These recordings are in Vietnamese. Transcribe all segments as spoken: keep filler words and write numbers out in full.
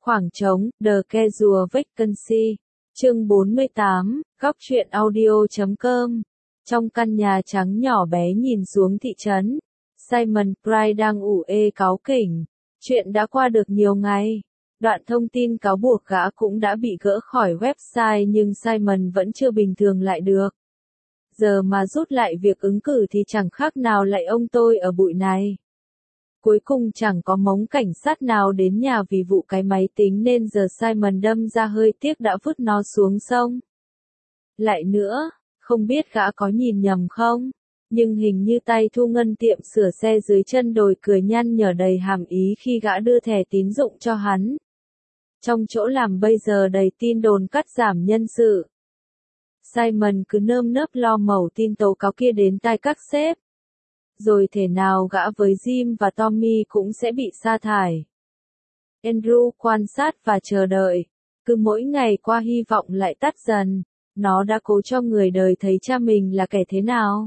Khoảng trống, The Casual Vacancy. Chương bốn mươi tám, góc truyện audio chấm com. Trong căn nhà trắng nhỏ bé nhìn xuống thị trấn, Simon Price đang ủ ê cáu kỉnh. Chuyện đã qua được nhiều ngày. Đoạn thông tin cáo buộc gã cũng đã bị gỡ khỏi website nhưng Simon vẫn chưa bình thường lại được. Giờ mà rút lại việc ứng cử thì chẳng khác nào lại ông tôi ở bụi này. Cuối cùng chẳng có mống cảnh sát nào đến nhà vì vụ cái máy tính nên giờ Simon đâm ra hơi tiếc đã vứt nó xuống sông. Lại nữa, không biết gã có nhìn nhầm không? Nhưng hình như tay thu ngân tiệm sửa xe dưới chân đồi cười nhăn nhở đầy hàm ý khi gã đưa thẻ tín dụng cho hắn. Trong chỗ làm bây giờ đầy tin đồn cắt giảm nhân sự. Simon cứ nơm nớp lo mẩu tin tố cáo kia đến tai các sếp. Rồi thể nào gã với Jim và Tommy cũng sẽ bị sa thải. Andrew quan sát và chờ đợi. Cứ mỗi ngày qua hy vọng lại tắt dần. Nó đã cố cho người đời thấy cha mình là kẻ thế nào.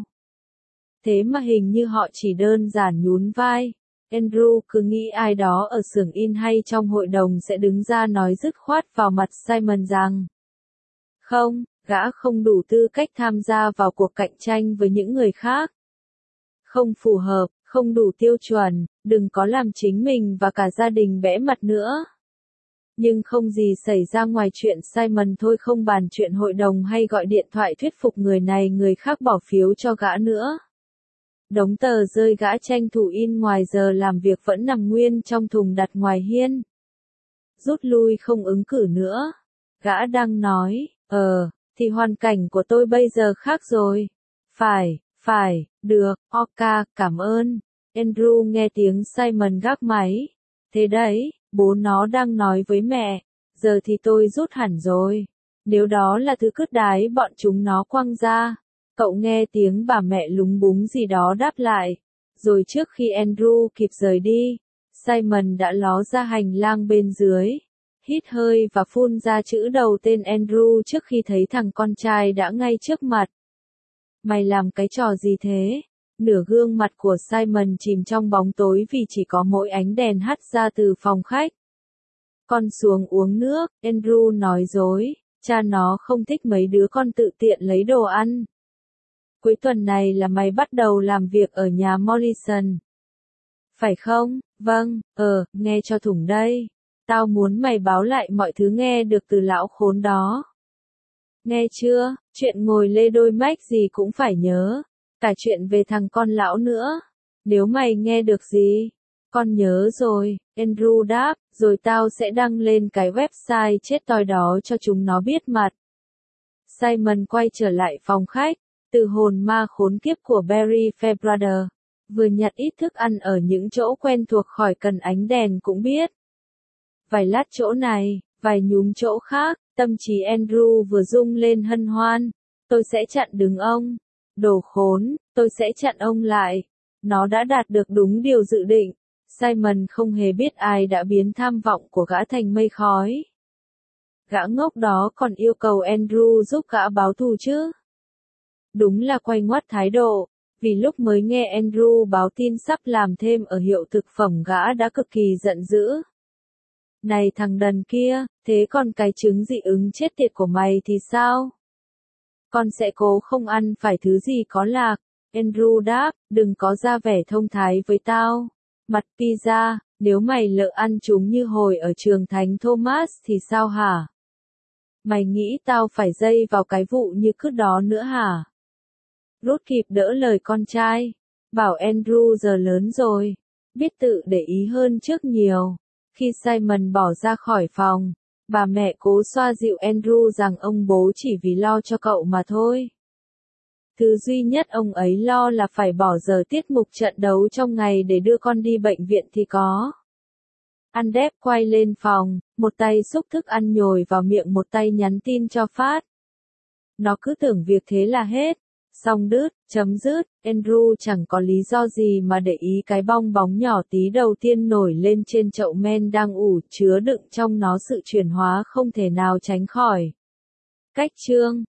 Thế mà hình như họ chỉ đơn giản nhún vai. Andrew cứ nghĩ ai đó ở xưởng in hay trong hội đồng sẽ đứng ra nói dứt khoát vào mặt Simon rằng không, gã không đủ tư cách tham gia vào cuộc cạnh tranh với những người khác. Không phù hợp, không đủ tiêu chuẩn, đừng có làm chính mình và cả gia đình bẽ mặt nữa. Nhưng không gì xảy ra ngoài chuyện Simon thôi, không bàn chuyện hội đồng hay gọi điện thoại thuyết phục người này người khác bỏ phiếu cho gã nữa. Đống tờ rơi gã tranh thủ in ngoài giờ làm việc vẫn nằm nguyên trong thùng đặt ngoài hiên. Rút lui không ứng cử nữa. Gã đang nói, ờ, thì hoàn cảnh của tôi bây giờ khác rồi. Phải, phải, được, ok, cảm ơn. Andrew nghe tiếng Simon gác máy. Thế đấy, bố nó đang nói với mẹ, giờ thì tôi rút hẳn rồi. Nếu đó là thứ cứt đái bọn chúng nó quăng ra. Cậu nghe tiếng bà mẹ lúng búng gì đó đáp lại. Rồi trước khi Andrew kịp rời đi, Simon đã ló ra hành lang bên dưới. Hít hơi và phun ra chữ đầu tên Andrew trước khi thấy thằng con trai đã ngay trước mặt. Mày làm cái trò gì thế? Nửa gương mặt của Simon chìm trong bóng tối vì chỉ có mỗi ánh đèn hắt ra từ phòng khách. Con xuống uống nước, Andrew nói dối, cha nó không thích mấy đứa con tự tiện lấy đồ ăn. Cuối tuần này là mày bắt đầu làm việc ở nhà Morrison. Phải không? Vâng, ờ, nghe cho thủng đây. Tao muốn mày báo lại mọi thứ nghe được từ lão khốn đó. Nghe chưa? Chuyện ngồi lê đôi mách gì cũng phải nhớ. Cả chuyện về thằng con lão nữa. Nếu mày nghe được gì? Con nhớ rồi, Andrew đáp, rồi tao sẽ đăng lên cái website chết toi đó cho chúng nó biết mặt. Simon quay trở lại phòng khách. Từ hồn ma khốn kiếp của Barry Fairbrother. Vừa nhặt ít thức ăn ở những chỗ quen thuộc khỏi cần ánh đèn cũng biết. Vài lát chỗ này, vài nhúm chỗ khác, tâm trí Andrew vừa rung lên hân hoan. Tôi sẽ chặn đứng ông. Đồ khốn, tôi sẽ chặn ông lại. Nó đã đạt được đúng điều dự định. Simon không hề biết ai đã biến tham vọng của gã thành mây khói. Gã ngốc đó còn yêu cầu Andrew giúp gã báo thù chứ. Đúng là quay ngoắt thái độ, vì lúc mới nghe Andrew báo tin sắp làm thêm ở hiệu thực phẩm gã đã cực kỳ giận dữ. Này thằng đần kia, thế còn cái trứng dị ứng chết tiệt của mày thì sao? Con sẽ cố không ăn phải thứ gì có lạc. Andrew đáp, đừng có ra vẻ thông thái với tao. Mặt pizza, nếu mày lỡ ăn chúng như hồi ở trường Thánh Thomas thì sao hả? Mày nghĩ tao phải dây vào cái vụ như cứt đó nữa hả? Rút kịp đỡ lời con trai, bảo Andrew giờ lớn rồi, biết tự để ý hơn trước nhiều. Khi Simon bỏ ra khỏi phòng, bà mẹ cố xoa dịu Andrew rằng ông bố chỉ vì lo cho cậu mà thôi. Thứ duy nhất ông ấy lo là phải bỏ giờ tiết mục trận đấu trong ngày để đưa con đi bệnh viện thì có. Andep quay lên phòng, một tay xúc thức ăn nhồi vào miệng một tay nhắn tin cho Phát. Nó cứ tưởng việc thế là hết. Xong đứt, chấm dứt, Andrew chẳng có lý do gì mà để ý cái bong bóng nhỏ tí đầu tiên nổi lên trên chậu men đang ủ chứa đựng trong nó sự chuyển hóa không thể nào tránh khỏi. Cách chương